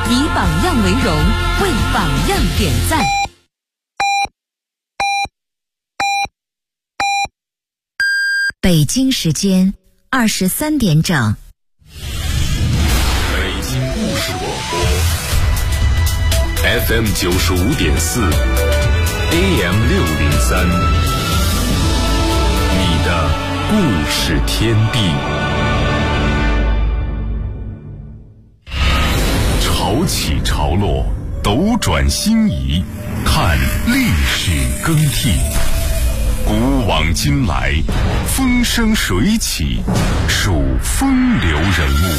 以榜样为荣，为榜样点赞。 北京时间23点整。 北京故事广播 FM 95.4 AM 603，你的故事天地。潮起潮落，斗转星移，看历史更替。古往今来，风生水起，数风流人物。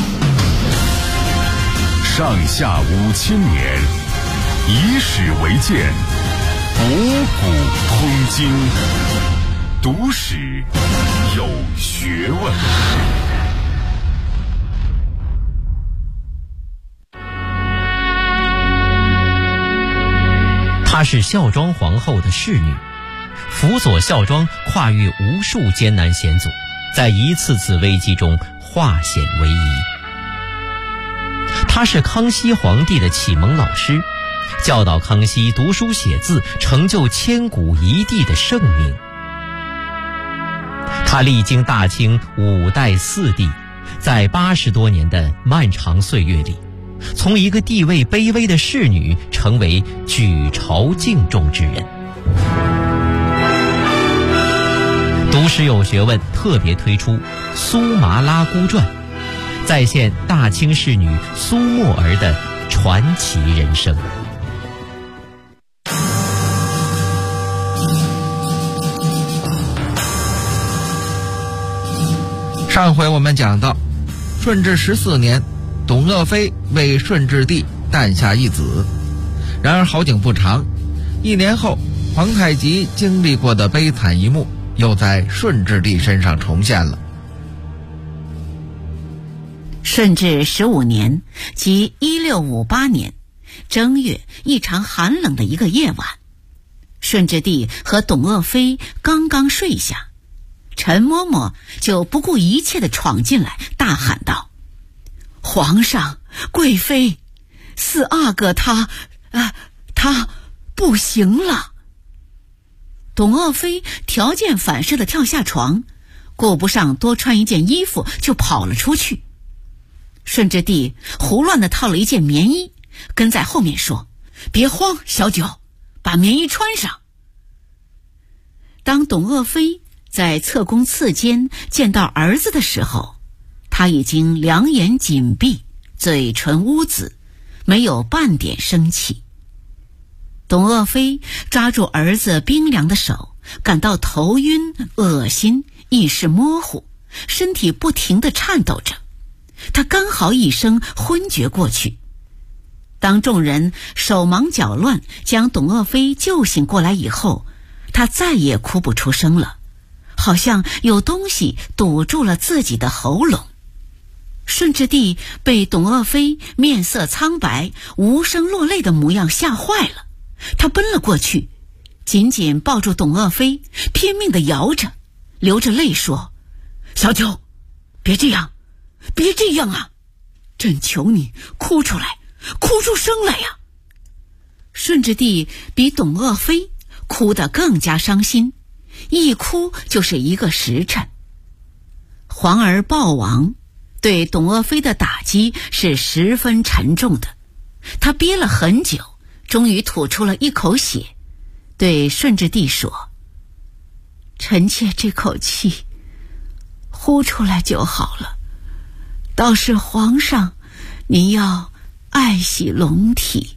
上下5000年，以史为鉴，博古通今，读史有学问。 她是孝庄皇后的侍女，辅佐孝庄跨越无数艰难险阻，在一次次危机中化险为夷。她是康熙皇帝的启蒙老师，教导康熙读书写字，成就千古一帝的盛名。她历经大清5代4帝，在80多年的漫长岁月里，从一个地位卑微的侍女成为举朝敬重之人。读史有学问特别推出《苏麻拉姑传》，再现大清侍女苏沫儿的传奇人生。 上回我们讲到，顺治14年，董鄂妃为顺治帝诞下一子。然而好景不长，1年后，皇太极经历过的悲惨一幕又在顺治帝身上重现了。 顺治15年，即1658年正月，一场寒冷的一个夜晚，顺治帝和董鄂妃刚刚睡下，陈嬷嬷就不顾一切地闯进来，大喊道：“皇上，贵妃，四阿哥他不行了。”董鄂妃条件反射地跳下床，顾不上多穿一件衣服就跑了出去。顺治帝胡乱地套了一件棉衣，跟在后面说：“别慌，小九，把棉衣穿上。”当董鄂妃在侧宫次间见到儿子的时候，他已经两眼紧闭，嘴唇乌紫，没有半点生气。董鄂妃抓住儿子冰凉的手，感到头晕、恶心，意识模糊，身体不停地颤抖着。他刚好一声昏厥过去。当众人手忙脚乱将董鄂妃救醒过来以后，他再也哭不出声了，好像有东西堵住了自己的喉咙。顺治帝被董鄂妃面色苍白、无声落泪的模样吓坏了，他奔了过去，紧紧抱住董鄂妃，拼命地摇着，流着泪说：“小九，别这样，别这样啊！朕求你哭出来，哭出声来呀！”顺治帝比董鄂妃哭得更加伤心，一哭就是1个时辰。皇儿暴亡对董鄂妃的打击是十分沉重的，他憋了很久，终于吐出了一口血，对顺治帝说：“臣妾这口气呼出来就好了，倒是皇上您要爱惜龙体。”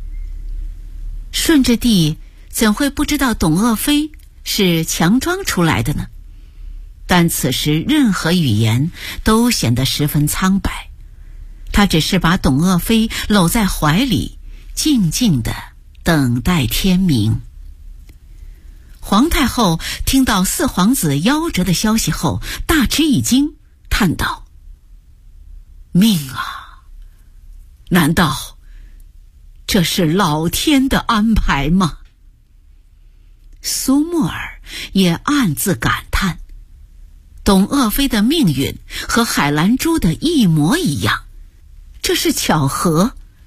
顺治帝怎会不知道董鄂妃是强装出来的呢？但此时任何语言都显得十分苍白，他只是把董鄂妃搂在怀里，静静地等待天明。皇太后听到四皇子夭折的消息后，大吃一惊，叹道：“命啊，难道这是老天的安排吗？”苏沫儿也暗自感叹，董鄂妃的命运和海兰珠的一模一样，这是巧合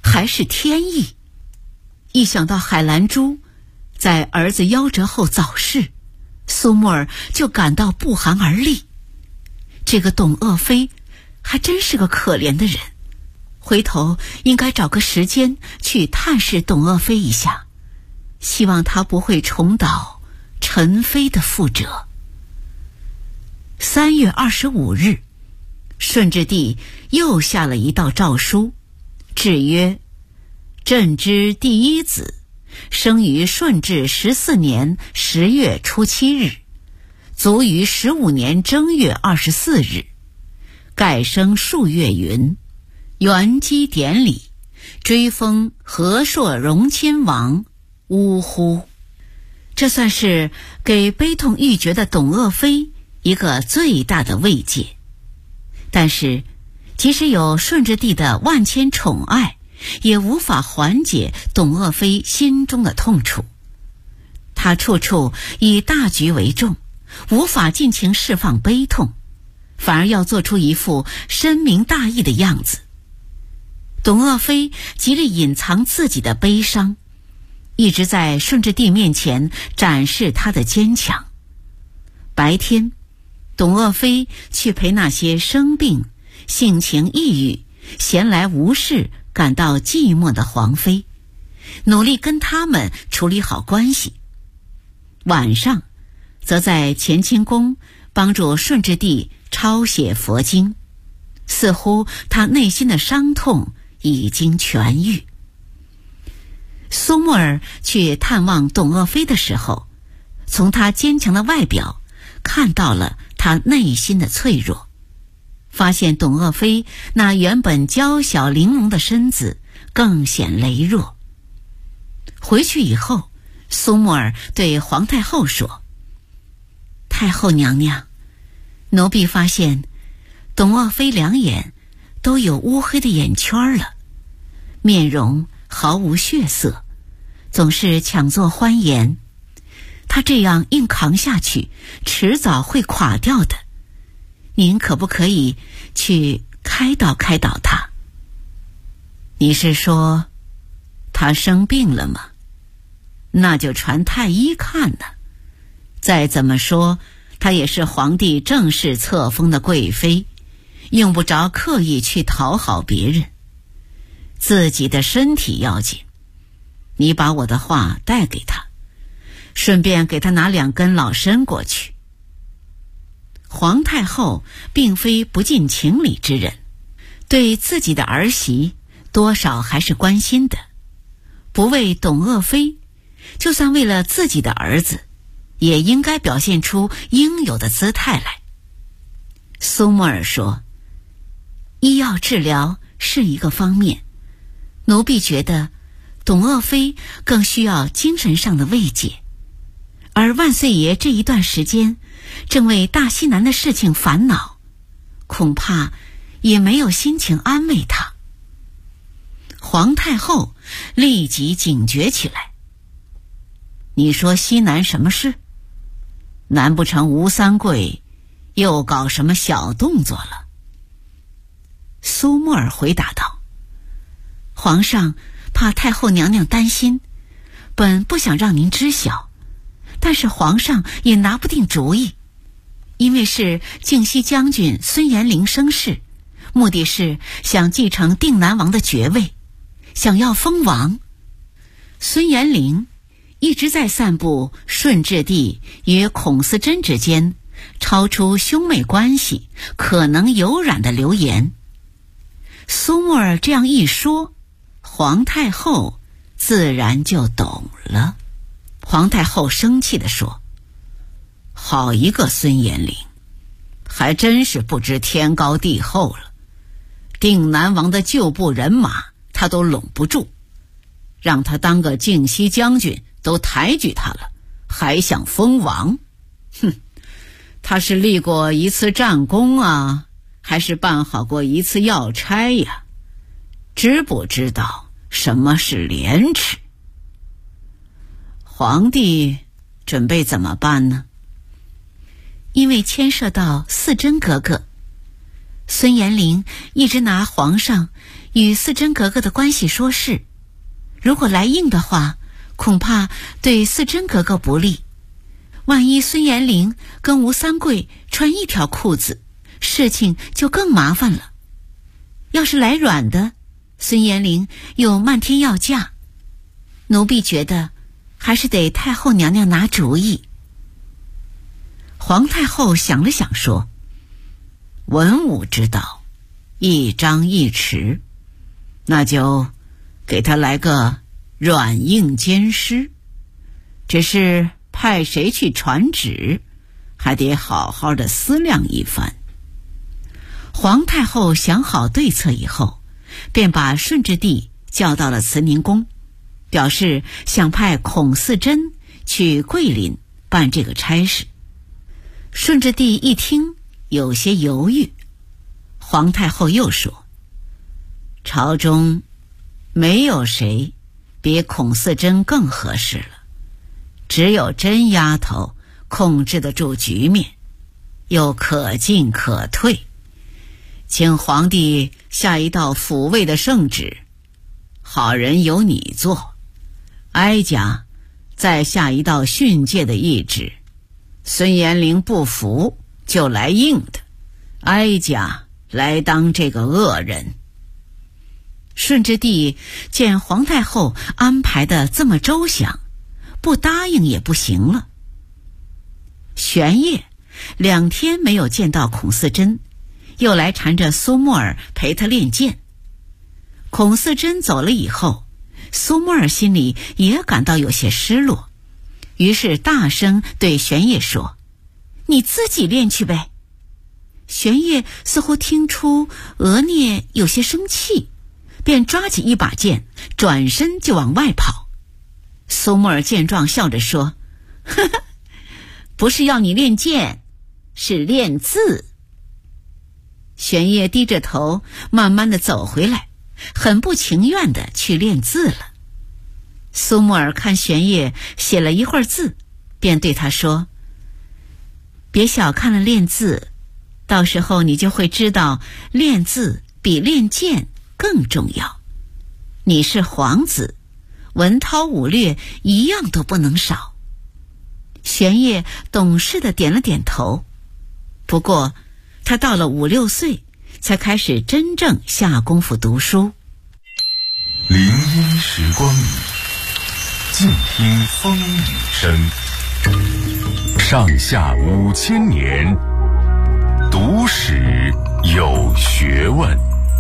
还是天意？一想到海兰珠在儿子夭折后早逝，苏沫儿就感到不寒而栗。这个董鄂妃还真是个可怜的人，回头应该找个时间去探视董鄂妃一下，希望她不会重蹈陈妃的覆辙。3月25日，顺治帝又下了一道诏书，制曰：朕之第一子，生于顺治14年10月初7日，卒于15年正月24日。盖生数月云，元基典礼，追封和硕荣亲王，呜呼！这算是给悲痛欲绝的董鄂妃一个最大的慰藉。但是即使有顺治帝的万千宠爱，也无法缓解董鄂妃心中的痛楚。他处处以大局为重，无法尽情释放悲痛，反而要做出一副深明大义的样子。董鄂妃极力隐藏自己的悲伤，一直在顺治帝面前展示她的坚强。白天，董鄂妃去陪那些生病、性情抑郁、闲来无事、感到寂寞的皇妃，努力跟他们处理好关系。晚上，则在乾清宫帮助顺治帝抄写佛经，似乎他内心的伤痛已经痊愈。苏沫儿去探望董鄂妃的时候，从她坚强的外表看到了她内心的脆弱，发现董鄂妃那原本娇小玲珑的身子更显羸弱。回去以后，苏沫儿对皇太后说：太后娘娘，奴婢发现董鄂妃两眼都有乌黑的眼圈了，面容毫无血色，总是强作欢颜。她这样硬扛下去，迟早会垮掉的。您可不可以去开导开导她？你是说她生病了吗？那就传太医看呢。再怎么说，她也是皇帝正式册封的贵妃，用不着刻意去讨好别人。自己的身体要紧，你把我的话带给她，顺便给她拿2根老参过去。皇太后并非不近情理之人，对自己的儿媳多少还是关心的，不为董鄂妃，就算为了自己的儿子，也应该表现出应有的姿态来。苏沫儿说：医药治疗是一个方面，奴婢觉得董鄂妃更需要精神上的慰藉，而万岁爷这一段时间正为大西南的事情烦恼，恐怕也没有心情安慰他。皇太后立即警觉起来：你说西南什么事？难不成吴三桂又搞什么小动作了？苏沫儿回答道：皇上怕太后娘娘担心，本不想让您知晓，但是皇上也拿不定主意，因为是靖西将军孙延龄生事，目的是想继承定南王的爵位，想要封王。孙延龄一直在散布顺治帝与孔思珍之间超出兄妹关系可能有染的流言。苏沫儿这样一说，皇太后自然就懂了。皇太后生气地说：好一个孙延龄，还真是不知天高地厚了，定南王的旧部人马他都拢不住，让他当个靖西将军都抬举他了，还想封王？哼，他是立过一次战功啊，还是办好过一次要差呀？知不知道什么是廉耻？皇帝准备怎么办呢？因为牵涉到四珍格格， 孙延龄一直拿皇上与四珍格格的关系说事，如果来硬的话，恐怕对四珍格格不利。万一孙延龄跟吴三桂穿一条裤子，事情就更麻烦了。要是来软的，孙延龄又漫天要嫁，奴婢觉得还是得太后娘娘拿主意。皇太后想了想说，文武之道，一张一弛，那就给他来个软硬兼施，只是派谁去传旨，还得好好的思量一番。皇太后想好对策以后，便把顺治帝叫到了慈宁宫，表示想派孔四珍去桂林办这个差事。顺治帝一听有些犹豫，皇太后又说，朝中没有谁比孔四珍更合适了，只有甄丫头控制得住局面，又可进可退，请皇帝下一道抚慰的圣旨，好人由你做，哀家再下一道训诫的懿旨，孙延龄不服就来硬的，哀家来当这个恶人。顺治帝见皇太后安排的这么周详，不答应也不行了。玄烨2天没有见到孔四珍，又来缠着苏沫儿陪他练剑。孔四珍走了以后，苏沫儿心里也感到有些失落，于是大声对玄烨说，你自己练去呗。玄烨似乎听出额聂有些生气，便抓起一把剑，转身就往外跑。苏沫儿见状笑着说，呵呵，不是要你练剑，是练字。玄烨低着头慢慢地走回来，很不情愿地去练字了。苏沫儿看玄烨写了一会儿字，便对他说，别小看了练字，到时候你就会知道练字比练剑更重要。你是皇子，文韬武略一样都不能少。玄烨懂事地点了点头，不过他到了5、6岁才开始真正下功夫读书。 林荫时光里，静听风雨声，上下5000年，读史有学问。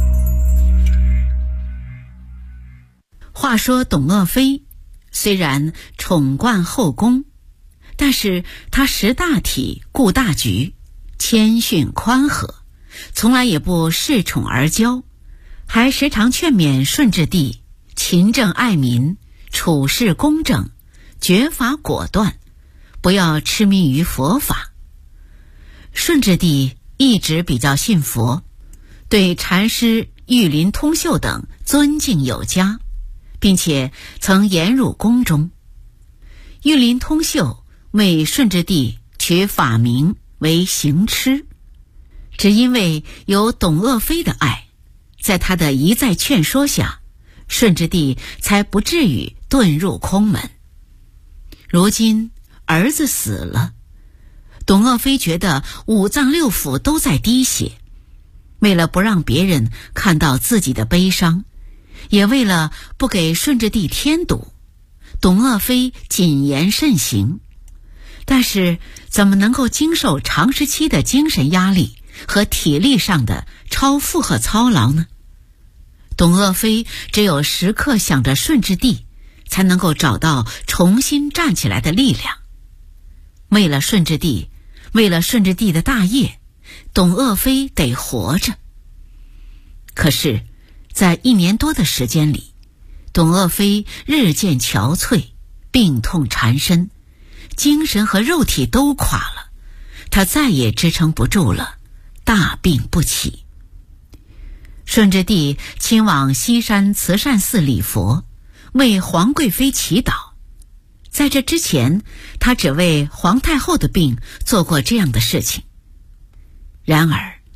话说董鄂妃虽然宠冠后宫，但是她识大体顾大局，谦逊宽和，从来也不恃宠而骄，还时常劝勉顺治帝勤政爱民，处事公正，决法果断，不要痴迷于佛法。顺治帝一直比较信佛，对禅师玉林通秀等尊敬有加，并且曾言入宫中。玉林通秀为顺治帝取法名为行痴，只因为有董鄂妃的爱，在他的一再劝说下，顺治帝才不至于遁入空门。如今儿子死了，董鄂妃觉得5脏6腑都在滴血，为了不让别人看到自己的悲伤，也为了不给顺治帝添堵，董鄂妃谨言慎行。但是怎么能够经受长时期的精神压力和体力上的超负荷操劳呢？董鄂妃只有时刻想着顺治帝，才能够找到重新站起来的力量。为了顺治帝，为了顺治帝的大业，董鄂妃得活着。可是在1年多的时间里，董鄂妃日渐憔悴，病痛缠身，精神和肉体都垮了，她再也支撑不住了，大病不起。顺治帝亲往西山慈善寺礼佛，为皇贵妃祈祷。在这之前，他只为皇太后的病做过这样的事情。然而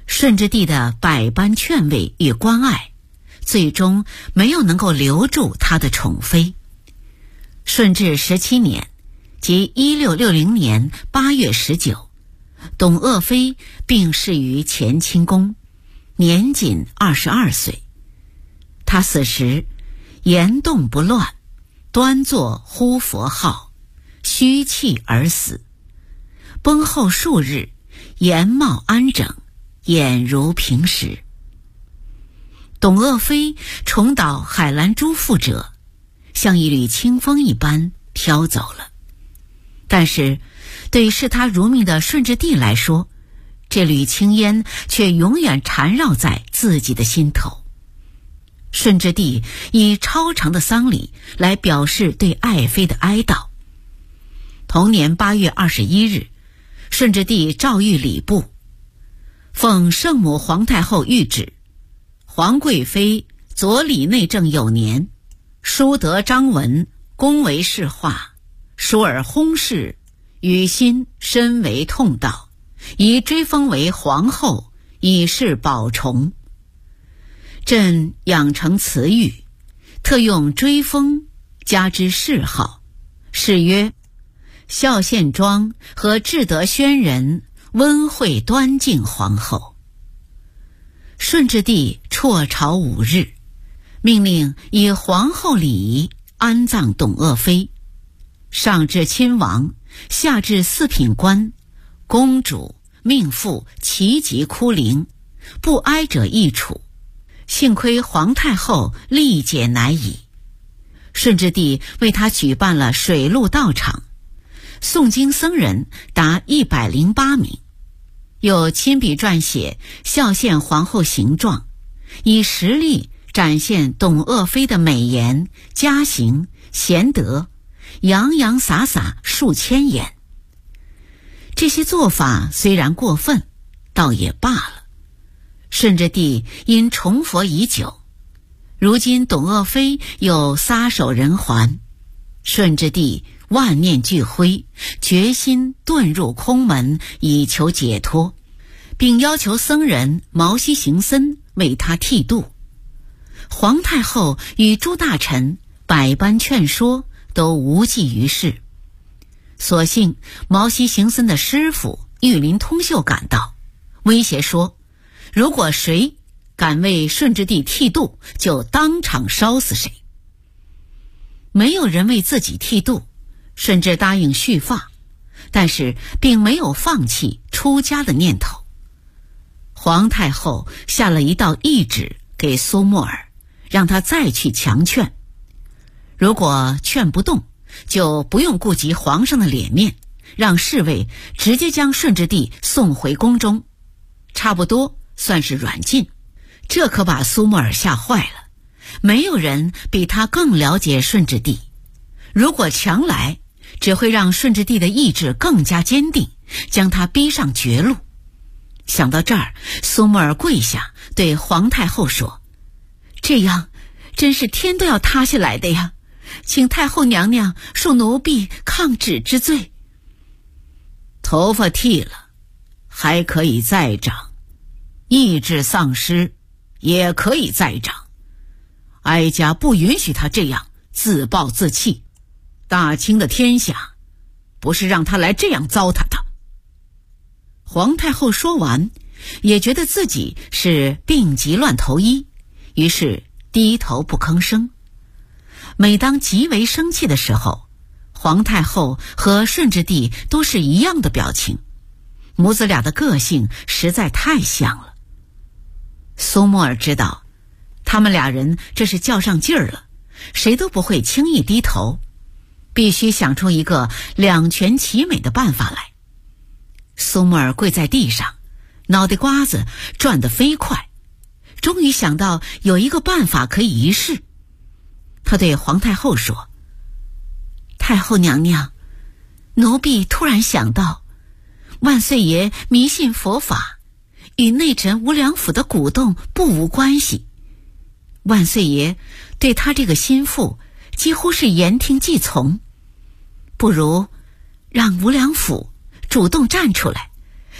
顺治帝的百般劝慰与关爱，最终没有能够留住他的宠妃。顺治17年，即1660年8月19，董鄂妃病逝于乾清宫，年仅22岁。她死时言动不乱，端坐呼佛号，虚气而死。崩后数日，颜貌安整，俨如平时。董鄂妃重蹈海兰珠覆辙，像一缕清风一般飘走了。但是对视他如命的顺治帝来说，这缕青烟却永远缠绕在自己的心头。顺治帝以超长的丧礼来表示对爱妃的哀悼。同年8月21日，顺治帝诏谕礼部，奉圣母皇太后谕旨，皇贵妃左理内政有年，淑德彰文，恭为世化，疏尔薨逝，与心深为痛悼，宜追封为皇后，以示保崇。朕养成词语，特用追封加之谥号，谥曰孝献庄和至德宣仁温惠端敬皇后。顺治帝辍朝5日，命令以皇后礼仪安葬董鄂妃，上至亲王，下至四品官，公主、命妇齐集哭灵，不哀者一处。幸亏皇太后力解乃已。顺治帝为他举办了水陆道场，诵经僧人达108名，又亲笔撰写孝献皇后形状，以实力展现董鄂妃的美言、嘉行、贤德，洋洋洒洒数千言。这些做法虽然过分，倒也罢了。顺治帝因崇佛已久，如今董鄂妃又撒手人寰，顺治帝万念俱灰，决心遁入空门以求解脱，并要求僧人毛希行僧为他剃度。皇太后与诸大臣百般劝说，都无济于事。所幸毛希行僧的师傅玉林通秀赶到，威胁说，如果谁敢为顺治帝剃度，就当场烧死谁。没有人为自己剃度，顺治答应续发，但是并没有放弃出家的念头。皇太后下了一道懿旨给苏沫尔，让他再去强劝，如果劝不动，就不用顾及皇上的脸面，让侍卫直接将顺治帝送回宫中，差不多算是软禁。这可把苏沫尔吓坏了，没有人比他更了解顺治帝，如果强来，只会让顺治帝的意志更加坚定，将他逼上绝路。想到这儿，苏沫尔跪下对皇太后说，这样真是天都要塌下来的呀，请太后娘娘恕奴婢抗旨之罪。头发剃了还可以再长，意志丧失也可以再长，哀家不允许他这样自暴自弃，大清的天下不是让他来这样糟蹋的。皇太后说完，也觉得自己是病急乱投医，于是低头不吭声。每当极为生气的时候，皇太后和顺治帝都是一样的表情，母子俩的个性实在太像了。苏沫尔知道，他们俩人这是较上劲儿了，谁都不会轻易低头，必须想出一个两全其美的办法来。苏沫尔跪在地上，脑袋瓜子转得飞快，终于想到有一个办法可以一试。他对皇太后说，太后娘娘，奴婢突然想到，万岁爷迷信佛法，与内臣无良府的鼓动不无关系。万岁爷对他这个心腹几乎是言听计从，不如让无良府主动站出来，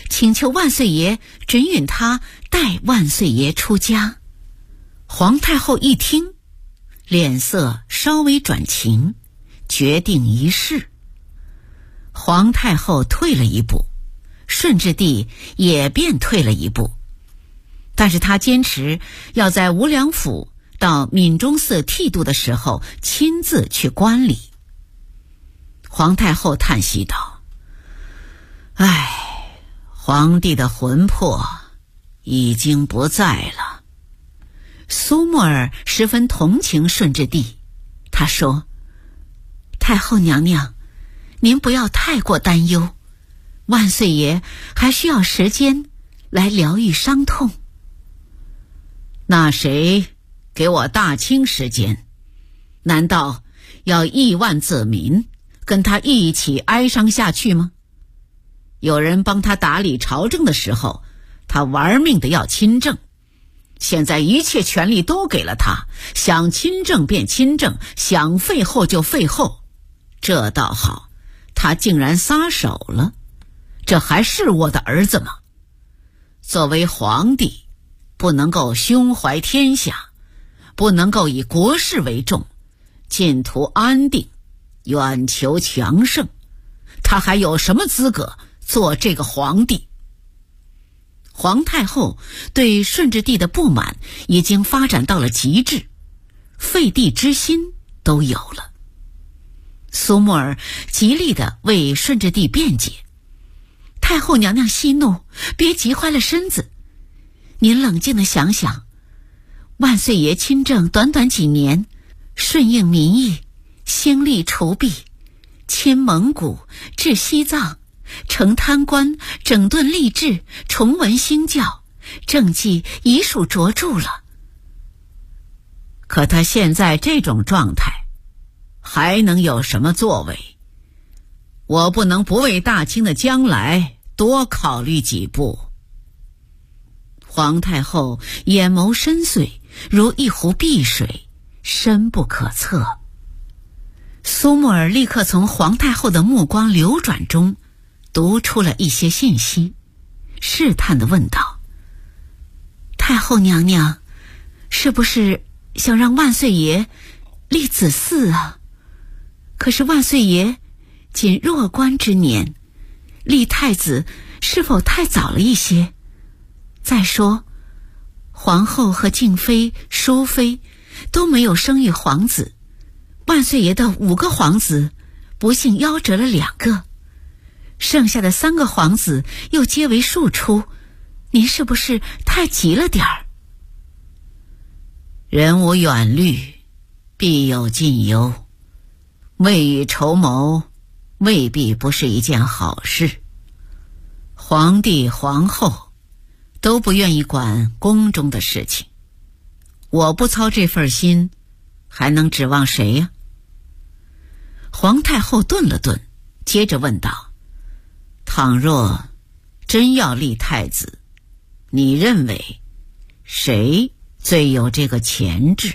请求万岁爷准允他带万岁爷出家。皇太后一听，脸色稍微转晴，决定一试。皇太后退了一步，顺治帝也便退了一步，但是他坚持要在无量府到闽中寺剃度的时候亲自去观礼。皇太后叹息道：唉，皇帝的魂魄已经不在了。苏沫儿十分同情顺治帝，他说：太后娘娘，您不要太过担忧，万岁爷还需要时间来疗愈伤痛。那谁给我大清时间？难道要亿万子民跟他一起哀伤下去吗？有人帮他打理朝政的时候，他玩命的要亲政，现在一切权力都给了他，想亲政便亲政，想废后就废后。这倒好，他竟然撒手了，这还是我的儿子吗？作为皇帝，不能够胸怀天下，不能够以国事为重，尽图安定，远求强盛，他还有什么资格做这个皇帝？皇太后对顺治帝的不满已经发展到了极致，废帝之心都有了。苏沫儿极力地为顺治帝辩解：太后娘娘息怒，别急坏了身子。您冷静地想想，万岁爷亲政短短几年，顺应民意，兴利除弊，亲蒙古，治西藏，惩贪官，整顿吏治，重文兴教，政绩已属卓著了。可他现在这种状态，还能有什么作为？我不能不为大清的将来多考虑几步。皇太后眼眸深邃，如一湖碧水，深不可测。苏沫儿立刻从皇太后的目光流转中读出了一些信息，试探地问道：太后娘娘，是不是想让万岁爷立子嗣啊？可是万岁爷仅弱冠之年，立太子是否太早了一些？再说，皇后和静妃、淑妃都没有生育皇子，万岁爷的5个皇子不幸夭折了2个，剩下的3个皇子又皆为庶出，您是不是太急了点儿？人无远虑，必有近忧，未雨绸缪未必不是一件好事。皇帝皇后都不愿意管宫中的事情，我不操这份心，还能指望谁呀？皇太后顿了顿，接着问道：倘若真要立太子，你认为谁最有这个潜质？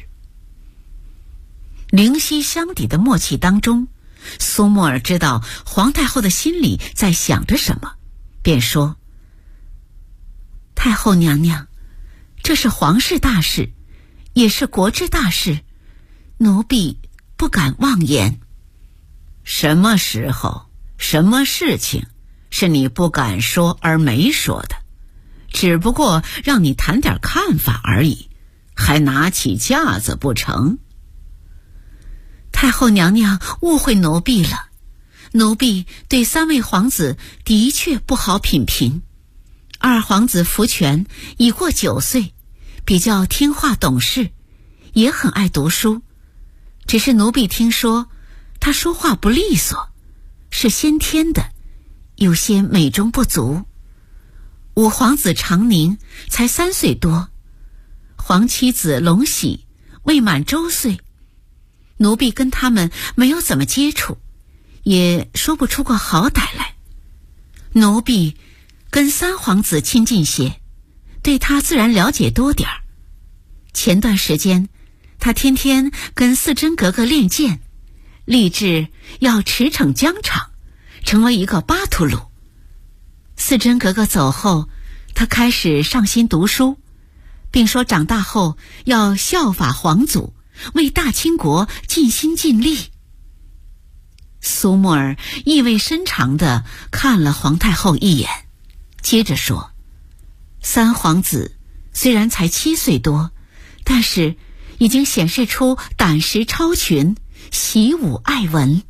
灵犀相抵的默契当中，苏沫儿知道皇太后的心里在想着什么，便说：太后娘娘，这是皇室大事，也是国之大事，奴婢不敢妄言。什么时候，什么事情是你不敢说而没说的？只不过让你谈点看法而已，还拿起架子不成？太后娘娘误会奴婢了，奴婢对3位皇子的确不好品评。2皇子福全已过9岁，比较听话懂事，也很爱读书，只是奴婢听说他说话不利索，是先天的，有些美中不足。5皇子长宁才3岁多，皇妻子隆喜未满周岁，奴婢跟他们没有怎么接触，也说不出个好歹来。奴婢跟3皇子亲近些，对他自然了解多点儿。前段时间他天天跟四珍格格练剑，立志要驰骋疆场，成为一个巴图鲁。 四真格格走后，他开始上心读书，并说长大后要效法皇祖，为大清国尽心尽力。苏沫儿意味深长地看了皇太后一眼，接着说，三皇子虽然才7岁多，但是已经显示出胆识超群，习武爱文。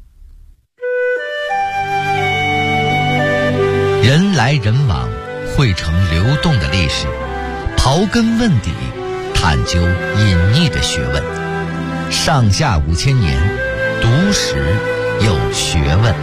人来人往，汇成流动的历史，刨根问底，探究隐匿的学问。上下5000年，读史有学问。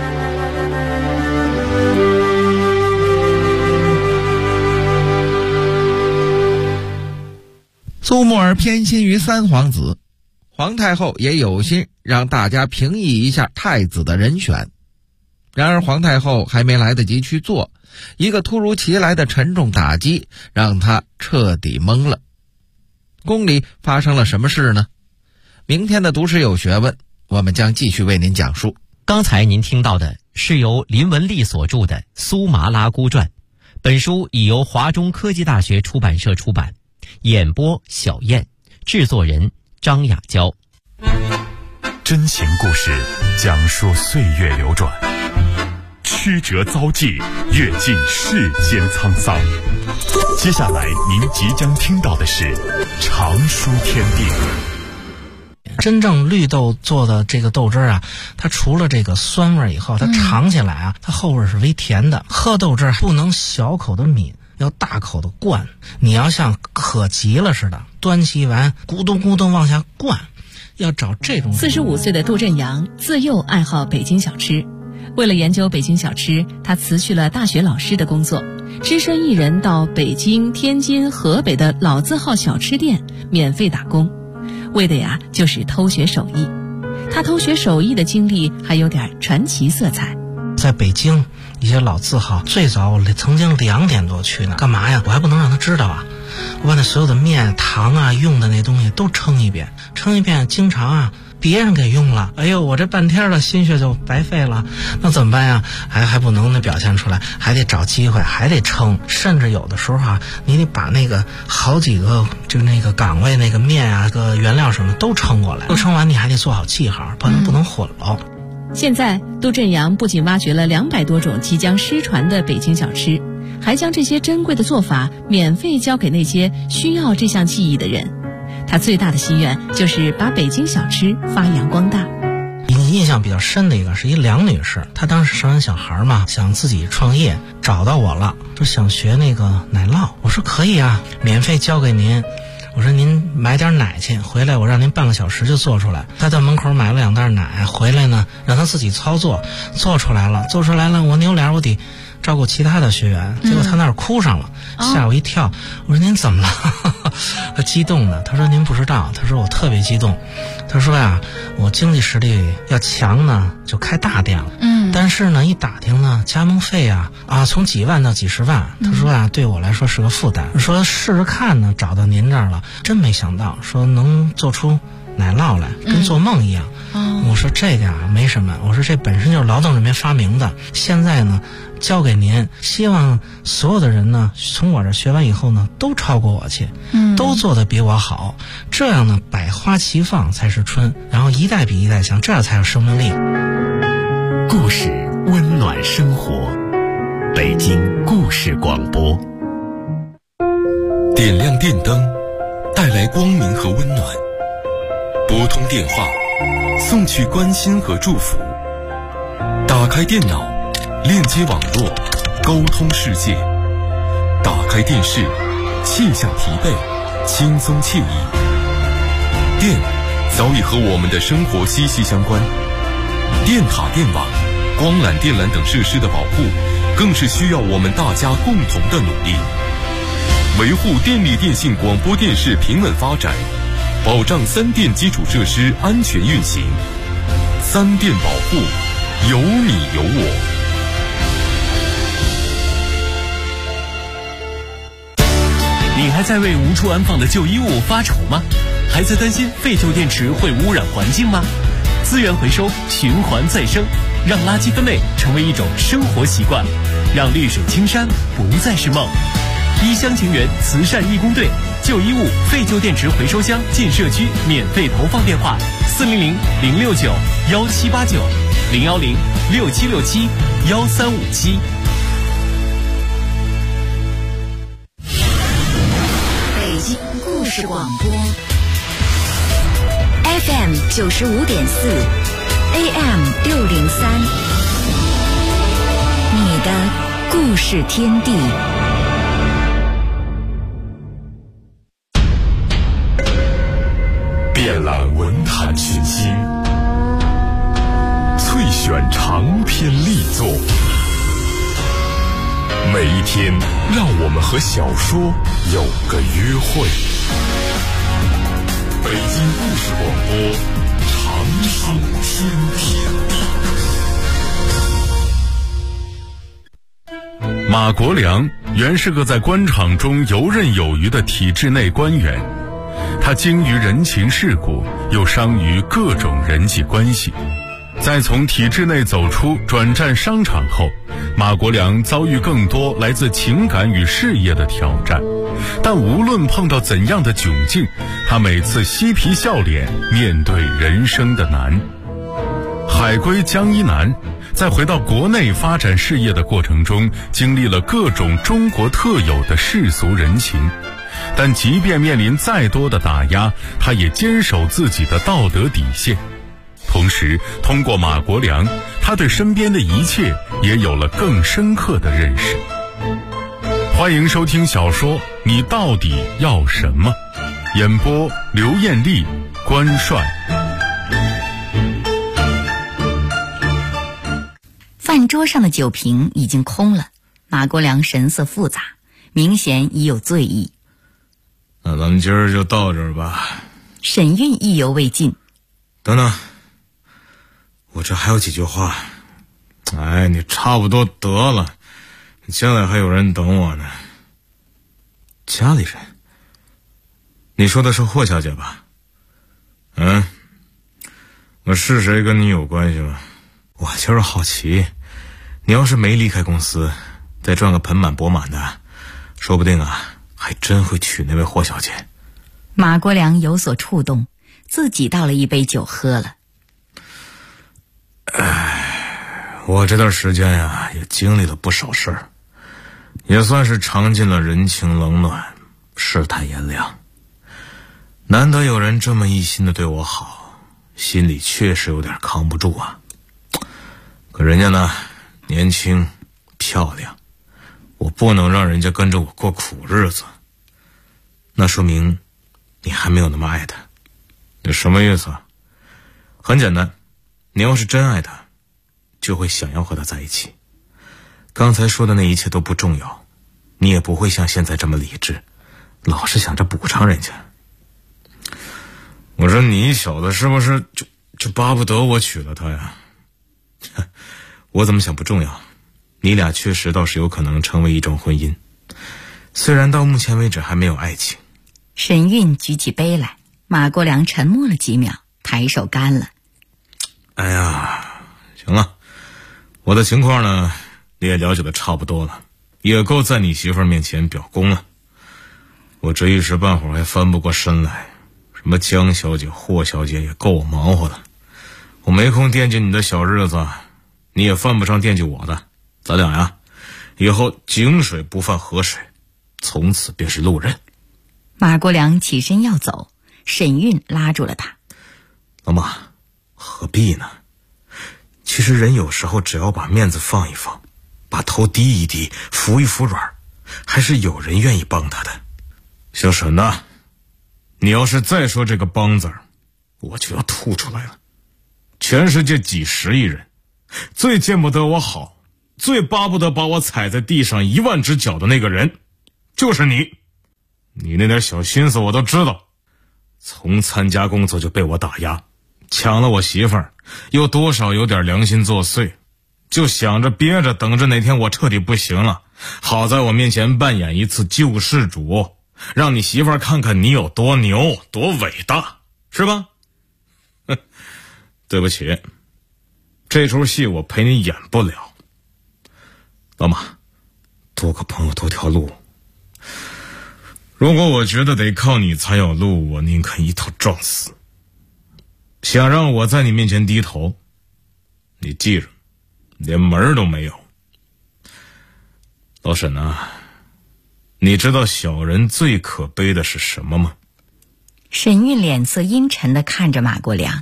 苏沫儿偏心于三皇子，皇太后也有心让大家评议一下太子的人选。然而皇太后还没来得及去做，一个突如其来的沉重打击让她彻底懵了。宫里发生了什么事呢？明天的读史有学问，我们将继续为您讲述。 刚才您听到的是由林文丽所著的《苏麻拉姑传》，本书已由华中科技大学出版社出版，演播小燕，制作人张雅娇。 真情故事讲述岁月流转，曲折遭际，阅尽世间沧桑。接下来您即将听到的是常书天地。 真正绿豆做的这个豆汁啊，它除了这个酸味以后，它尝起来啊，它后味是微甜的。喝豆汁不能小口的抿，要大口的灌。你要像渴急了似的，端起碗咕咚咕咚往下灌，要找这种。 45岁的杜振阳自幼爱好北京小吃，为了研究北京小吃，他辞去了大学老师的工作，只身一人到北京、天津、河北的老字号小吃店免费打工，为的呀就是偷学手艺。他偷学手艺的经历还有点传奇色彩。 在北京一些老字号，最早我曾经2点多去呢，干嘛呀？我还不能让他知道啊！我把那所有的面、糖啊、用的那东西都称一遍，经常啊别人给用了，哎呦，我这半天的心血就白费了，那怎么办呀？还不能表现出来，还得找机会，还得称，甚至有的时候啊，你得把那个好几个就那个岗位那个面啊、个原料什么都称过来，都称完你还得做好记号，不能混了。 现在杜振阳不仅挖掘了200多种即将失传的北京小吃，还将这些珍贵的做法免费教给那些需要这项技艺的人。他最大的心愿就是把北京小吃发扬光大。 印象比较深的一个是一梁女士，她当时生完小孩嘛，想自己创业，找到我了，说想学那个奶酪。我说可以啊，免费教给您。我说您买点奶去，回来我让您半个小时就做出来。他在门口买了2袋奶，回来呢让他自己操作，做出来了，我扭脸我得照顾其他的学员，结果他那儿哭上了，吓我一跳。我说您怎么了？他激动的，他说您不知道，他说我特别激动，他说呀，我经济实力要强呢就开大店了，但是呢一打听呢加盟费啊从几万到几十万，他说啊对我来说是个负担，说试试看呢，找到您这儿了，真没想到说能做出奶酪来，跟做梦一样。我说这个啊没什么，我说这本身就是劳动人民发明的，现在呢交给您，希望所有的人呢从我这学完以后呢都超过我去，都做得比我好，这样呢百花齐放才是春，然后一代比一代强，这样才有生命力。 故事温暖生活，北京故事广播。 点亮电灯，带来光明和温暖；拨通电话，送去关心和祝福；打开电脑，链接网络，沟通世界；打开电视，卸下疲惫，轻松惬意。电早已和我们的生活息息相关，电塔、电网、光缆、电缆等设施的保护，更是需要我们大家共同的努力。维护电力电信广播电视平稳发展，保障3电基础设施安全运行。3电保护，有你有我。 你还在为无处安放的旧衣物发愁吗？还在担心废旧电池会污染环境吗？资源回收，循环再生， 让垃圾分类成为一种生活习惯，让绿水青山不再是梦。一厢情愿慈善义工队旧衣物废旧电池回收箱进社区免费投放电话：400-069-1789，010-6767-1357。 北京故事广播 FM 95.4 AM 603，你的故事天地。 遍览文坛群星，萃选长篇力作，每一天让我们和小说有个约会。北京故事广播，长生天地。马国良原是个在官场中游刃有余的体制内官员，他精于人情世故，又商于各种人际关系。在从体制内走出，转战商场后，马国良遭遇更多来自情感与事业的挑战，但无论碰到怎样的窘境，他每次嬉皮笑脸面对人生的难。海归江一南在回到国内发展事业的过程中，经历了各种中国特有的世俗人情，但即便面临再多的打压，他也坚守自己的道德底线。同时，通过马国良，他对身边的一切也有了更深刻的认识。欢迎收听小说《你到底要什么》，演播刘艳丽、关帅。 饭桌上的酒瓶已经空了，马国良神色复杂，明显已有醉意。 那咱们今儿就到这儿吧。 沈韵意犹未尽。 等等，我这还有几句话。哎，你差不多得了，家里还有人等我呢。家里人？你说的是霍小姐吧？我是谁跟你有关系吗？我就是好奇，你要是没离开公司，再赚个盆满钵满的，说不定还真会娶那位霍小姐。 马国良有所触动，自己倒了一杯酒喝了。 我这段时间也经历了不少事儿，也算是尝尽了人情冷暖，世态炎凉。难得有人这么一心的对我好，心里确实有点扛不住啊。可人家呢，年轻漂亮，我不能让人家跟着我过苦日子。那说明你还没有那么爱他。这什么意思啊？很简单，你要是真爱他，就会想要和他在一起。刚才说的那一切都不重要，你也不会像现在这么理智，老是想着补偿人家。我说你小子是不是就巴不得我娶了她呀？我怎么想不重要，你俩确实倒是有可能成为一种婚姻，虽然到目前为止还没有爱情。 沈韵举起杯来，马国良沉默了几秒，抬手干了。 哎呀，行了，我的情况呢，你也了解的差不多了，也够在你媳妇儿面前表功了。我这一时半会儿还翻不过身来，什么江小姐、霍小姐也够我忙活的。我没空惦记你的小日子，你也犯不上惦记我的。咱俩呀，以后井水不犯河水，从此便是路人。 马国良起身要走，沈韵拉住了他。 老马，何必呢？其实人有时候只要把面子放一放，把头低一低，服一服软，还是有人愿意帮他的。小沈呐，你要是再说这个帮字儿，我就要吐出来了。全世界几十亿人，最见不得我好，最巴不得把我踩在地上10000只脚的那个人，就是你。你那点小心思我都知道，从参加工作就被我打压，抢了我媳妇儿，又多少有点良心作祟，就想着憋着等着哪天我彻底不行了，好在我面前扮演一次救世主，让你媳妇儿看看你有多牛多伟大，是吧？对不起， 这出戏我陪你演不了。老马，多个朋友多条路。如果我觉得得靠你才有路，我宁肯一头撞死。想让我在你面前低头，你记着，连门都没有。老沈啊，你知道小人最可悲的是什么吗？ 沈韵脸色阴沉地看着马国良。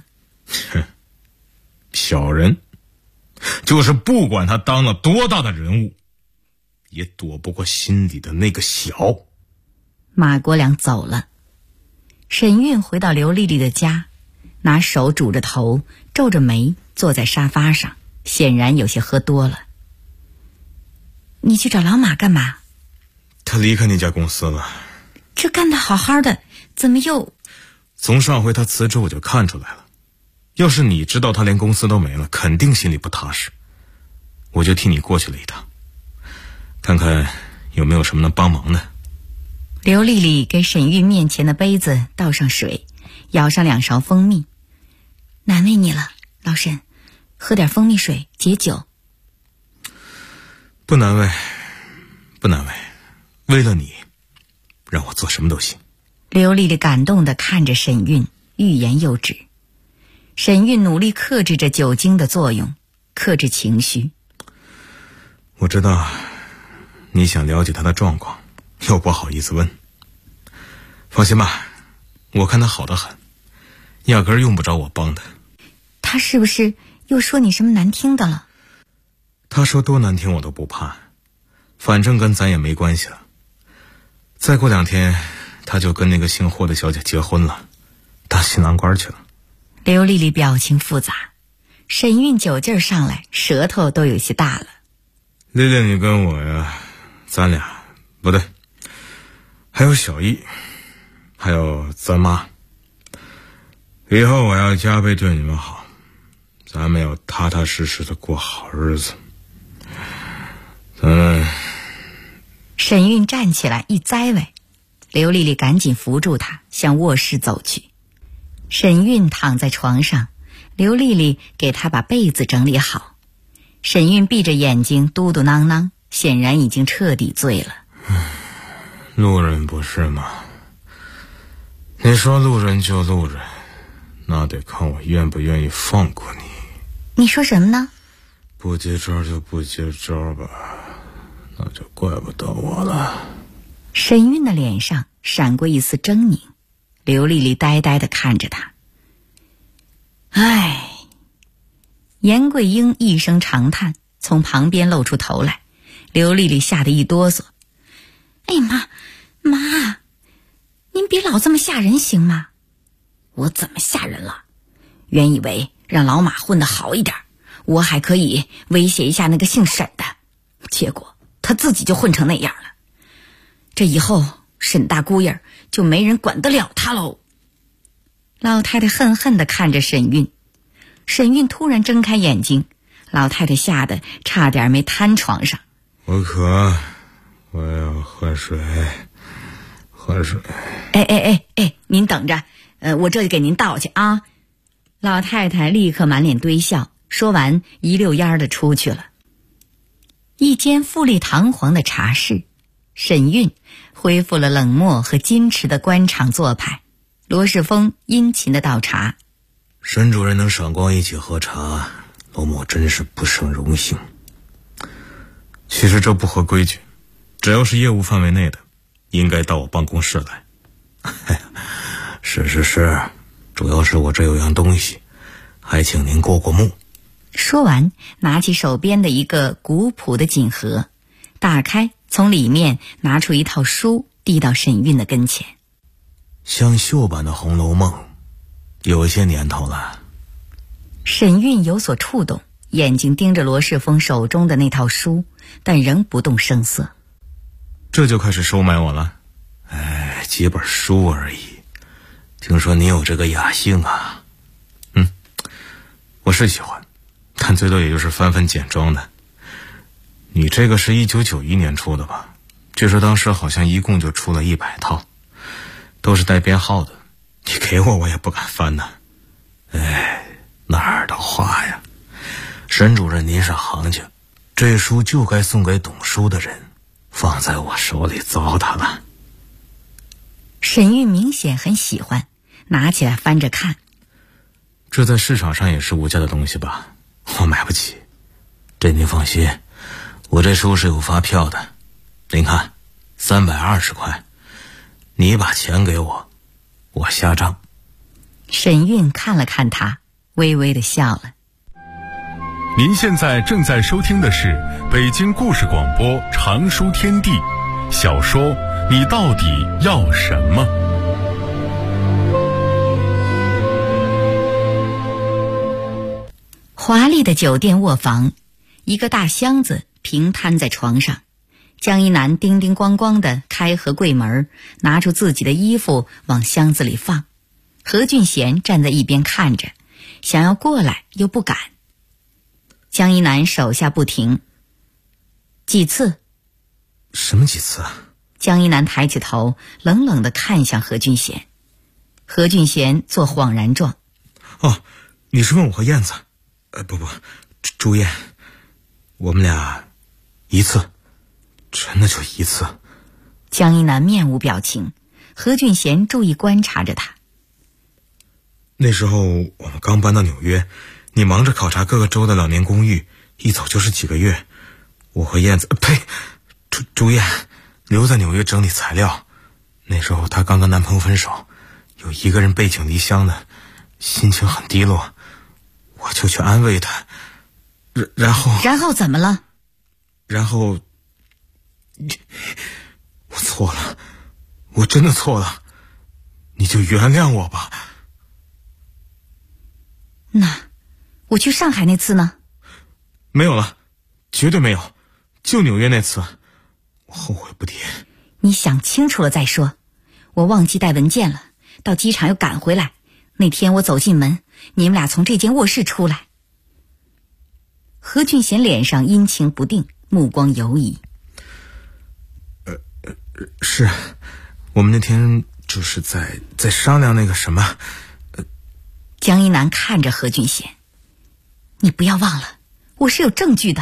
小人就是不管他当了多大的人物，也躲不过心里的那个小。 马国良走了，沈韵回到刘丽丽的家，拿手拄着头，皱着眉坐在沙发上，显然有些喝多了。你去找老马干嘛？ 他离开那家公司了。 这干得好好的，怎么又…… 从上回他辞职我就看出来了，要是你知道他连公司都没了，肯定心里不踏实。我就替你过去了一趟，看看有没有什么能帮忙的。 刘丽丽给沈韵面前的杯子倒上水，舀上2勺蜂蜜。难为你了，老沈，喝点蜂蜜水解酒。 不难为，不难为，为了你，让我做什么都行。 刘丽丽感动地看着沈韵，欲言又止。沈韵努力克制着酒精的作用，克制情绪。 我知道你想了解他的状况，又不好意思问。放心吧，我看他好得很，压根儿用不着我帮他。 他是不是又说你什么难听的了？ 他说多难听我都不怕，反正跟咱也没关系了。再过2天他就跟那个姓霍的小姐结婚了，当新郎官去了。 刘丽丽表情复杂，沈韵酒劲儿上来，舌头都有些大了。 丽丽，你跟我呀，咱俩不对，还有小易，还有咱妈，以后我要加倍对你们好，咱们要踏踏实实的过好日子。咱们…… 沈韵站起来一栽崴，刘丽丽赶紧扶住她，向卧室走去。沈韵躺在床上，刘丽丽给她把被子整理好。沈韵闭着眼睛嘟嘟囔囔，显然已经彻底醉了。 路人不是吗？你说路人就路人，那得看我愿不愿意放过你。 你说什么呢？ 不接招就不接招吧，那就怪不得我了。 沈韵的脸上闪过一丝狰狞，刘丽丽呆呆地看着她。唉，严桂英一声长叹，从旁边露出头来。刘丽丽吓得一哆嗦。哎呀妈，您别老这么吓人行吗？我怎么吓人了？原以为让老马混得好一点，我还可以威胁一下那个姓沈的，结果他自己就混成那样了。这以后沈大姑爷就没人管得了他喽。老太太恨恨地看着沈韵。沈韵突然睁开眼睛，老太太吓得差点没瘫床上。 我渴，我要喝水，喝水。 哎，您等着，我这就给您倒去啊。老太太立刻满脸堆笑，说完一溜烟的出去了。一间富丽堂皇的茶室，沈韵恢复了冷漠和矜持的官场做派。罗世峰殷勤的倒茶。 沈主任能赏光一起喝茶，罗某真是不胜荣幸。其实这不合规矩，只要是业务范围内的，应该到我办公室来。是，主要是我这有样东西，还请您过过目。 说完，拿起手边的一个古朴的锦盒，打开，从里面拿出一套书，递到沈韵的跟前。 像旧版的《红楼梦》，有一些年头了。 沈韵有所触动，眼睛盯着罗世峰手中的那套书，但仍不动声色。 这就开始收买我了？几本书而已。听说你有这个雅兴啊？我是喜欢，但最多也就是翻翻简装的。你这个是1991年出的吧？据说当时好像一共就出了100套，都是带编号的。你给我也不敢翻呐。哪儿的话呀， 沈主任您是行家，这书就该送给懂书的人，放在我手里糟蹋了。 沈玉明显很喜欢，拿起来翻着看。 这在市场上也是无价的东西吧？我买不起。这您放心，我这书是有发票的。您看，320块，你把钱给我，我下账。 沈韵看了看他，微微的笑了。 您现在正在收听的是北京故事广播长书天地小说《你到底要什么》。 华丽的酒店卧房，一个大箱子平摊在床上。江一南叮叮咣咣地开合柜门，拿出自己的衣服往箱子里放。何俊贤站在一边看着，想要过来又不敢。江一南手下不停。几次？ 什么几次啊？ 江一南抬起头，冷冷地看向何俊贤。何俊贤做恍然状。 哦，你是问我和燕子？不，朱燕，我们俩一次，真的就一次。 江一南面无表情，何俊贤注意观察着他。 那时候我们刚搬到纽约，你忙着考察各个州的老年公寓，一走就是几个月。我和燕子，朱燕留在纽约整理材料。那时候她刚跟男朋友分手，有一个人背井离乡的，心情很低落，我就去安慰她。然后怎么了？ 然后我错了，我真的错了，你就原谅我吧。 那我去上海那次呢？ 没有了，绝对没有，就纽约那次，我后悔不迭。 你想清楚了再说。我忘记带文件了，到机场又赶回来。那天我走进门，你们俩从这间卧室出来。何俊贤脸上阴晴不定，目光游移。 是我们那天就是在商量那个什么。 江一南看着何俊贤，你不要忘了，我是有证据的。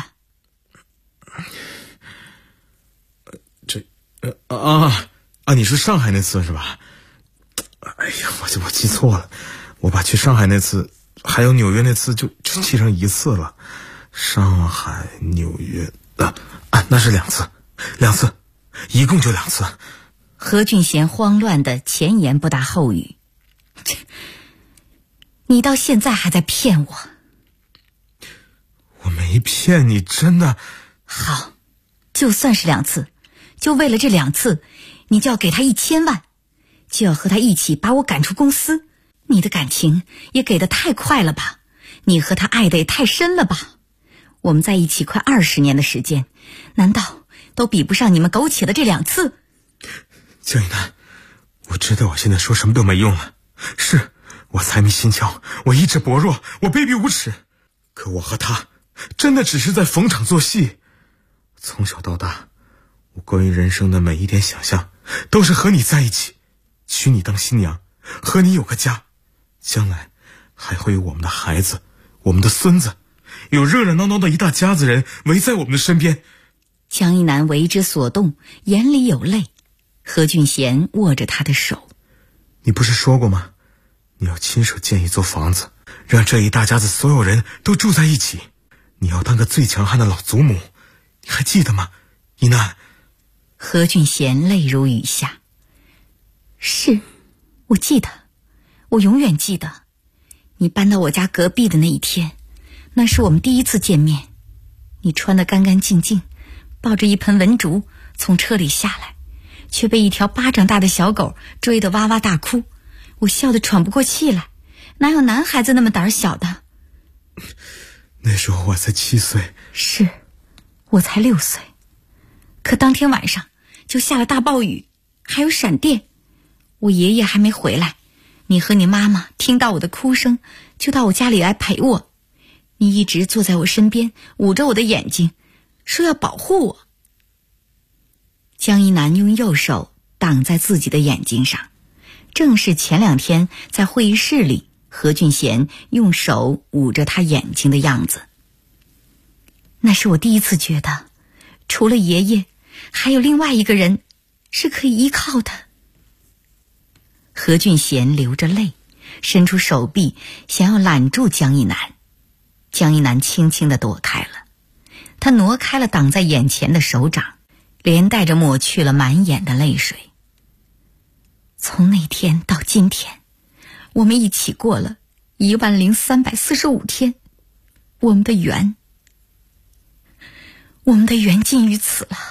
你是上海那次是吧？哎呀，我记错了，我把去上海那次还有纽约那次就记成一次了。上海、纽约那是两次，一共就2次。 何俊贤慌乱的前言不搭后语。你到现在还在骗我？ 我没骗你，真的。 好，就算是2次，就为了这2次，你就要给他1000万，就要和他一起把我赶出公司。你的感情也给得太快了吧？你和他爱得也太深了吧？我们在一起快20年的时间，难道都比不上你们苟且的这2次？ 江一南，我知道我现在说什么都没用了，是我财迷心窍，我意志薄弱，我卑鄙无耻。可我和他真的只是在逢场作戏。从小到大，我关于人生的每一点想象都是和你在一起，娶你当新娘，和你有个家，将来还会有我们的孩子，我们的孙子，有热热闹闹的一大家子人围在我们的身边。 江一南为之所动，眼里有泪。何俊贤握着他的手。 你不是说过吗？你要亲手建一座房子，让这一大家子所有人都住在一起。你要当个最强悍的老祖母，你还记得吗，一南？ 何俊贤泪如雨下。是，我记得，我永远记得。你搬到我家隔壁的那一天，那是我们第一次见面。你穿得干干净净，抱着一盆文竹从车里下来，却被一条巴掌大的小狗追得哇哇大哭。我笑得喘不过气来，哪有男孩子那么胆小的？ 那时候我才7岁。 是，我才6岁。可当天晚上就下了大暴雨，还有闪电。我爷爷还没回来，你和你妈妈听到我的哭声，就到我家里来陪我。你一直坐在我身边，捂着我的眼睛，说要保护我。江一南用右手挡在自己的眼睛上，正是前2天在会议室里何俊贤用手捂着他眼睛的样子。 那是我第一次觉得，除了爷爷，还有另外一个人是可以依靠的。何俊贤流着泪，伸出手臂想要揽住江一南，江一南轻轻地躲开了，他挪开了挡在眼前的手掌，连带着抹去了满眼的泪水。从那天到今天，我们一起过了10345天，我们的缘尽于此了。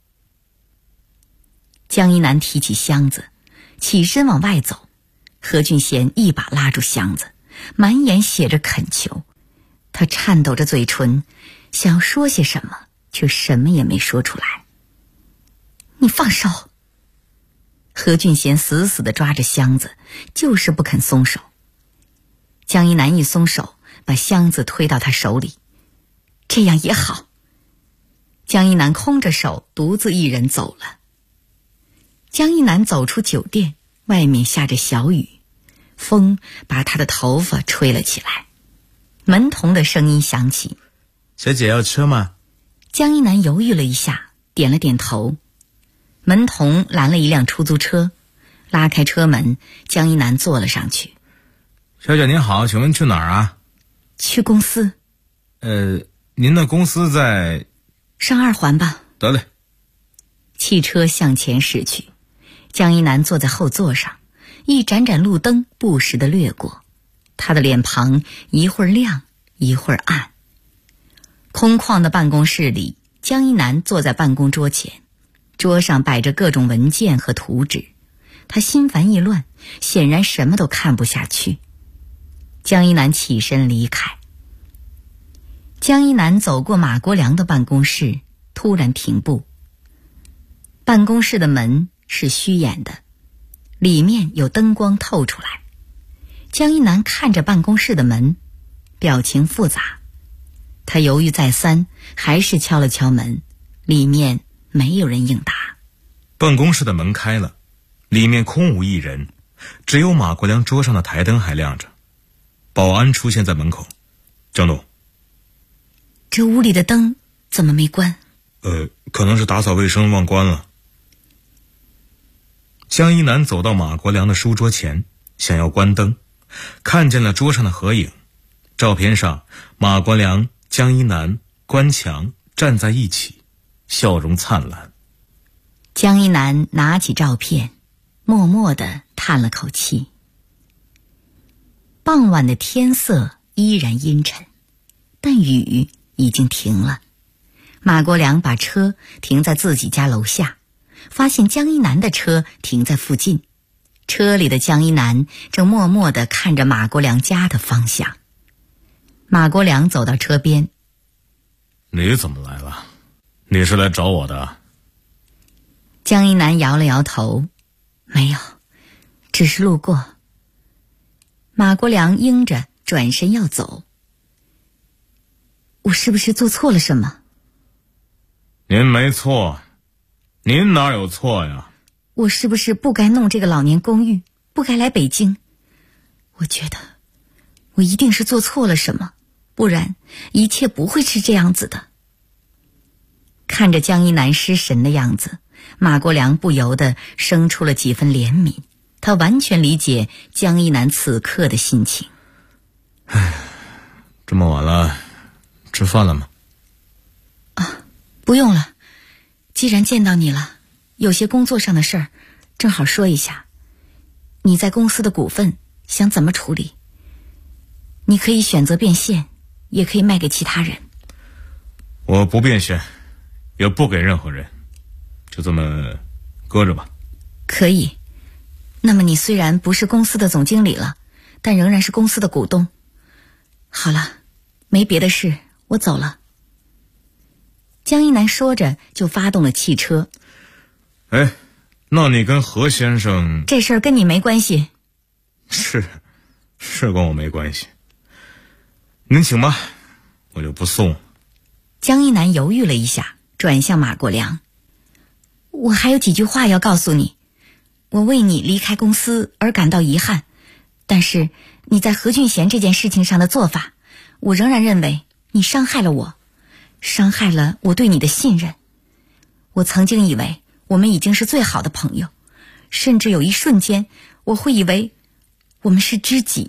江一南提起箱子，起身往外走，何俊贤一把拉住箱子，满眼写着恳求。他颤抖着嘴唇，想说些什么，却什么也没说出来。你放手！何俊贤死死地抓着箱子，就是不肯松手。江一南一松手，把箱子推到他手里。这样也好。江一南空着手，独自一人走了。江一南走出酒店，外面下着小雨，风把他的头发吹了起来。门童的声音响起： 小姐要车吗？ 江一南犹豫了一下，点了点头。门童拦了一辆出租车，拉开车门，江一南坐了上去。 小姐您好，请问去哪儿啊？ 去公司。 您的公司在上2环吧。 得嘞。 汽车向前驶去，江一南坐在后座上，一盏盏路灯不时地掠过，他的脸庞一会儿亮一会儿暗。空旷的办公室里，江一南坐在办公桌前，桌上摆着各种文件和图纸，他心烦意乱，显然什么都看不下去。江一南起身离开。江一南走过马国良的办公室，突然停步。办公室的门是虚掩的，里面有灯光透出来。江一南看着办公室的门，表情复杂。他犹豫再三，还是敲了敲门，里面没有人应答。 办公室的门开了，里面空无一人，只有马国良桌上的台灯还亮着。保安出现在门口：江董， 这屋里的灯怎么没关？ 可能是打扫卫生忘关了。江一南走到马国良的书桌前，想要关灯，看见了桌上的合影。照片上，马国良、江一南、关强站在一起，笑容灿烂。 江一南拿起照片，默默地叹了口气。傍晚的天色依然阴沉，但雨已经停了。马国良把车停在自己家楼下，发现江一南的车停在附近，车里的江一南正默默地看着马国良家的方向。马国良走到车边： 你怎么来了？你是来找我的？ 江一南摇了摇头：没有，只是路过。马国良应着，转身要走。我是不是做错了什么？ 您没错。您哪有错呀？ 我是不是不该弄这个老年公寓，不该来北京？我觉得我一定是做错了什么，不然一切不会是这样子的。看着江一南失神的样子，马国良不由得生出了几分怜悯，他完全理解江一南此刻的心情。 这么晚了，吃饭了吗？ 不用了，既然见到你了，有些工作上的事儿，正好说一下。你在公司的股份想怎么处理？你可以选择变现，也可以卖给其他人。 我不变现，也不给任何人，就这么搁着吧。 可以。那么你虽然不是公司的总经理了，但仍然是公司的股东。好了，没别的事，我走了。江一南说着就发动了汽车。 那你跟何先生…… 这事儿跟你没关系。 是跟我没关系。您请吧，我就不送了。 江一南犹豫了一下，转向马国良：我还有几句话要告诉你。我为你离开公司而感到遗憾，但是你在何俊贤这件事情上的做法，我仍然认为你伤害了我。 伤害了我对你的信任。我曾经以为我们已经是最好的朋友，甚至有一瞬间我会以为我们是知己。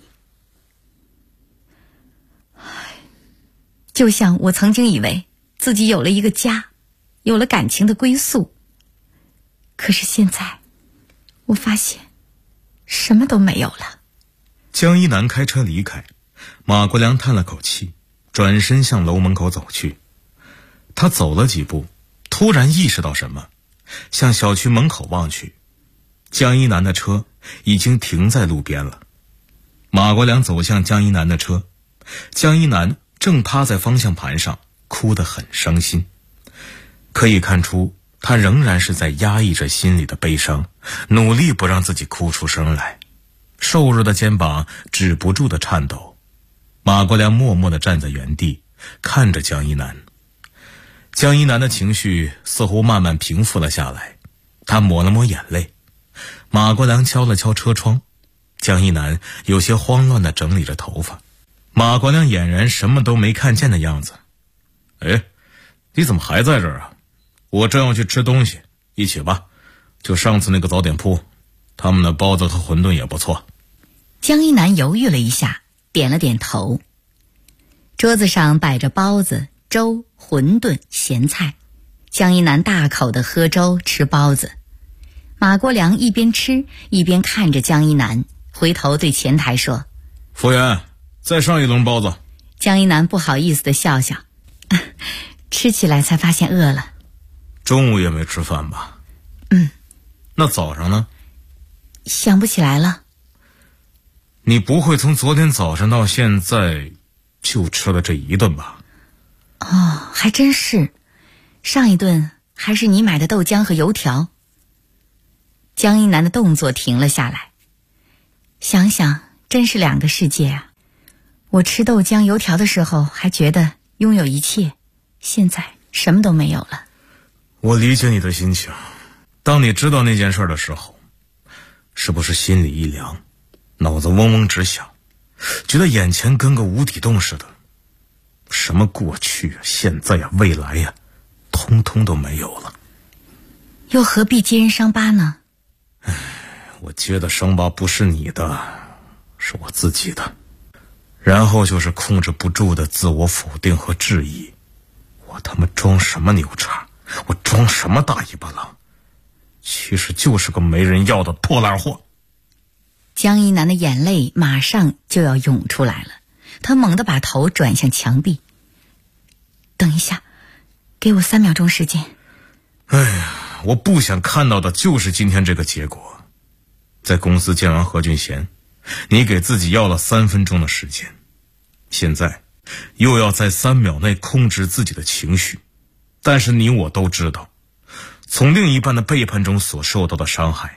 就像我曾经以为自己有了一个家，有了感情的归宿。可是现在我发现什么都没有了。 江一南开车离开，马国良叹了口气，转身向楼门口走去。他走了几步，突然意识到什么，向小区门口望去，江一南的车已经停在路边了。马国良走向江一南的车，江一南正趴在方向盘上，哭得很伤心。可以看出他仍然是在压抑着心里的悲伤，努力不让自己哭出声来。瘦弱的肩膀止不住的颤抖。马国良默默地站在原地，看着江一南。江一南的情绪似乎慢慢平复了下来，他抹了抹眼泪。马国良敲了敲车窗，江一南有些慌乱地整理着头发。马国良俨然什么都没看见的样子。哎，你怎么还在这儿啊？我正要去吃东西，一起吧。就上次那个早点铺，他们的包子和馄饨也不错。 江一南犹豫了一下，点了点头。桌子上摆着包子、粥、馄饨、咸菜。江一南大口地喝粥吃包子。马国良一边吃一边看着江一南，回头对前台说： 服务员，再上一笼包子。 江一南不好意思地笑笑，吃起来才发现饿了。 中午也没吃饭吧？那早上呢？ 想不起来了。 你不会从昨天早上到现在就吃了这一顿吧？ 哦，还真是。上一顿还是你买的豆浆和油条。江一南的动作停了下来，想想真是两个世界啊。我吃豆浆油条的时候还觉得拥有一切，现在什么都没有了。 我理解你的心情。当你知道那件事的时候，是不是心里一凉，脑子嗡嗡直响，觉得眼前跟个无底洞似的，什么过去啊、现在啊、未来呀、通通都没有了。 又何必揭人伤疤呢？ 我揭的伤疤不是你的，是我自己的。然后就是控制不住的自我否定和质疑。我他妈装什么牛叉？我装什么大尾巴狼？其实就是个没人要的破烂货。 江一南的眼泪马上就要涌出来了，他猛地把头转向墙壁。等一下，给我3秒钟时间。 哎呀，我不想看到的就是今天这个结果。在公司见完何俊贤，你给自己要了3分钟的时间，现在又要在3秒内控制自己的情绪。但是你我都知道，从另一半的背叛中所受到的伤害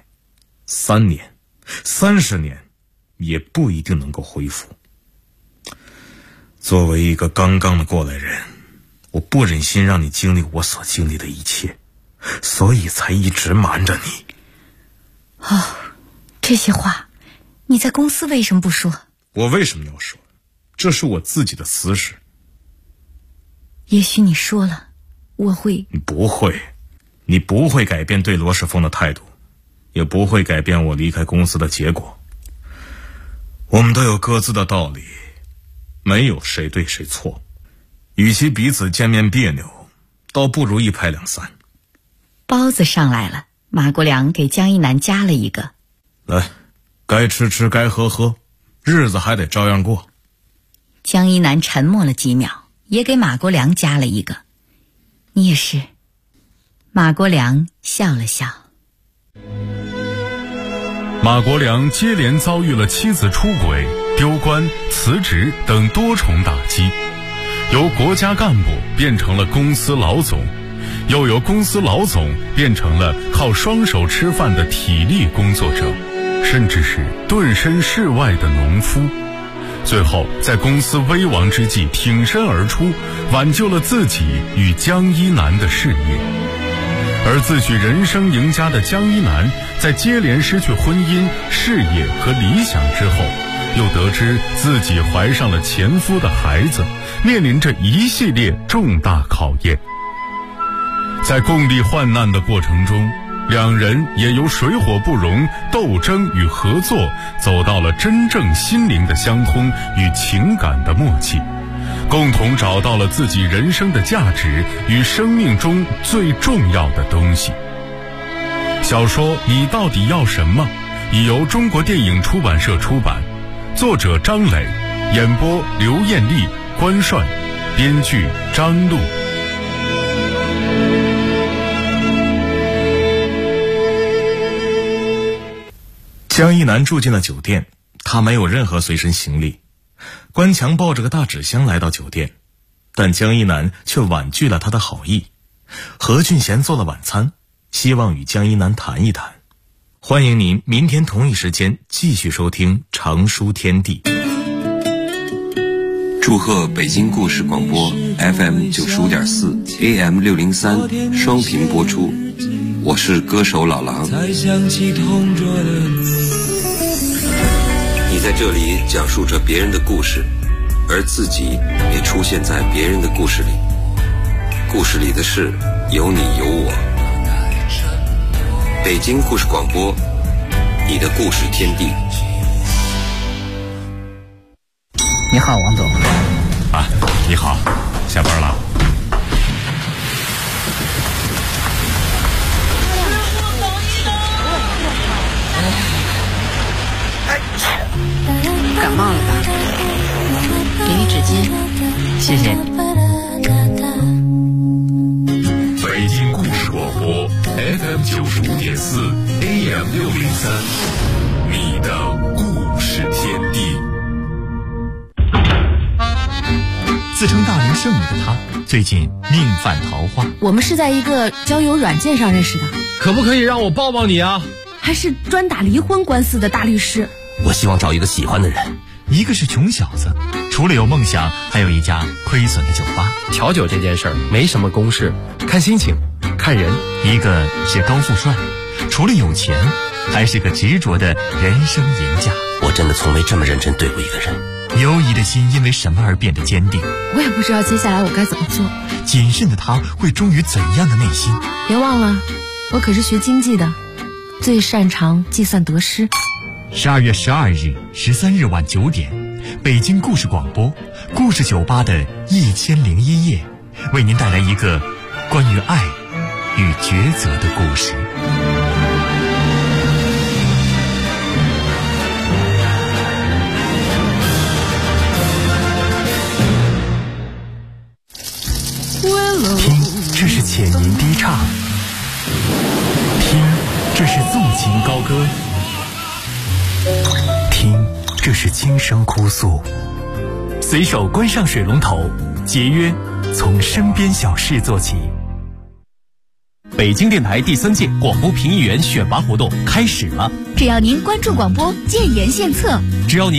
，3年、30年也不一定能够恢复。作为一个刚刚的过来人，我不忍心让你经历我所经历的一切，所以才一直瞒着你。 这些话你在公司为什么不说？ 我为什么要说？这是我自己的私事。 也许你说了，我会…… 你不会改变对罗世峰的态度，也不会改变我离开公司的结果。我们都有各自的道理，没有谁对谁错。与其彼此见面别扭，倒不如一拍两散。 包子上来了，马国良给江一南夹了一个。 来，该吃吃，该喝喝，日子还得照样过。 江一南沉默了几秒，也给马国良夹了一个。你也是。马国良笑了笑。 马国良接连遭遇了妻子出轨、丢官、辞职等多重打击，由国家干部变成了公司老总，又由公司老总变成了靠双手吃饭的体力工作者，甚至是顿身事外的农夫。最后在公司危亡之际挺身而出，挽救了自己与江一南的事业。而自诩人生赢家的江一南，在接连失去婚姻、事业和理想之后， 又得知自己怀上了前夫的孩子，面临着一系列重大考验。在共历患难的过程中，两人也由水火不容、斗争与合作，走到了真正心灵的相通与情感的默契，共同找到了自己人生的价值与生命中最重要的东西。小说《你到底要什么》已由中国电影出版社出版，作者张磊，演播刘艳丽、关涮，编剧张璐。 江一南住进了酒店，他没有任何随身行李。关强抱着个大纸箱来到酒店，但江一南却婉拒了他的好意。何俊贤做了晚餐，希望与江一南谈一谈。欢迎您明天同一时间继续收听长书天地。 祝贺北京故事广播 FM 95.4 AM 603双频播出，我是歌手老狼。你在这里讲述着别人的故事，而自己也出现在别人的故事里。故事里的事有你有我。北京故事广播，你的故事天地。 你好，王总。 啊，你好，下班了。 感冒了吧？给你纸巾。 谢谢。 北京故事广播 FM 95.4 AM 603，你的故事天地。 自称大龄剩女的她，最近命犯桃花。 我们是在一个交友软件上认识的。 可不可以让我抱抱你啊？ 还是专打离婚官司的大律师。 我希望找一个喜欢的人。 一个是穷小子，除了有梦想，还有一家亏损的酒吧。 调酒这件事儿没什么公式，看心情，看人。 一个是高富帅，除了有钱，还是个执着的人生赢家。 我真的从没这么认真对过一个人。 犹疑的心因为什么而变得坚定？ 我也不知道接下来我该怎么做。 谨慎的他会忠于怎样的内心？ 别忘了，我可是学经济的，最擅长计算得失。 12月12日、13日晚9点，北京故事广播故事酒吧的1001夜，为您带来一个关于爱与抉择的故事。 听，这是浅吟低唱；听，这是纵情高歌；听，这是轻声哭诉。随手关上水龙头，节约从身边小事做起。 北京电台第3届广播评议员选拔活动开始了， 只要您关注广播，建言献策， 只要您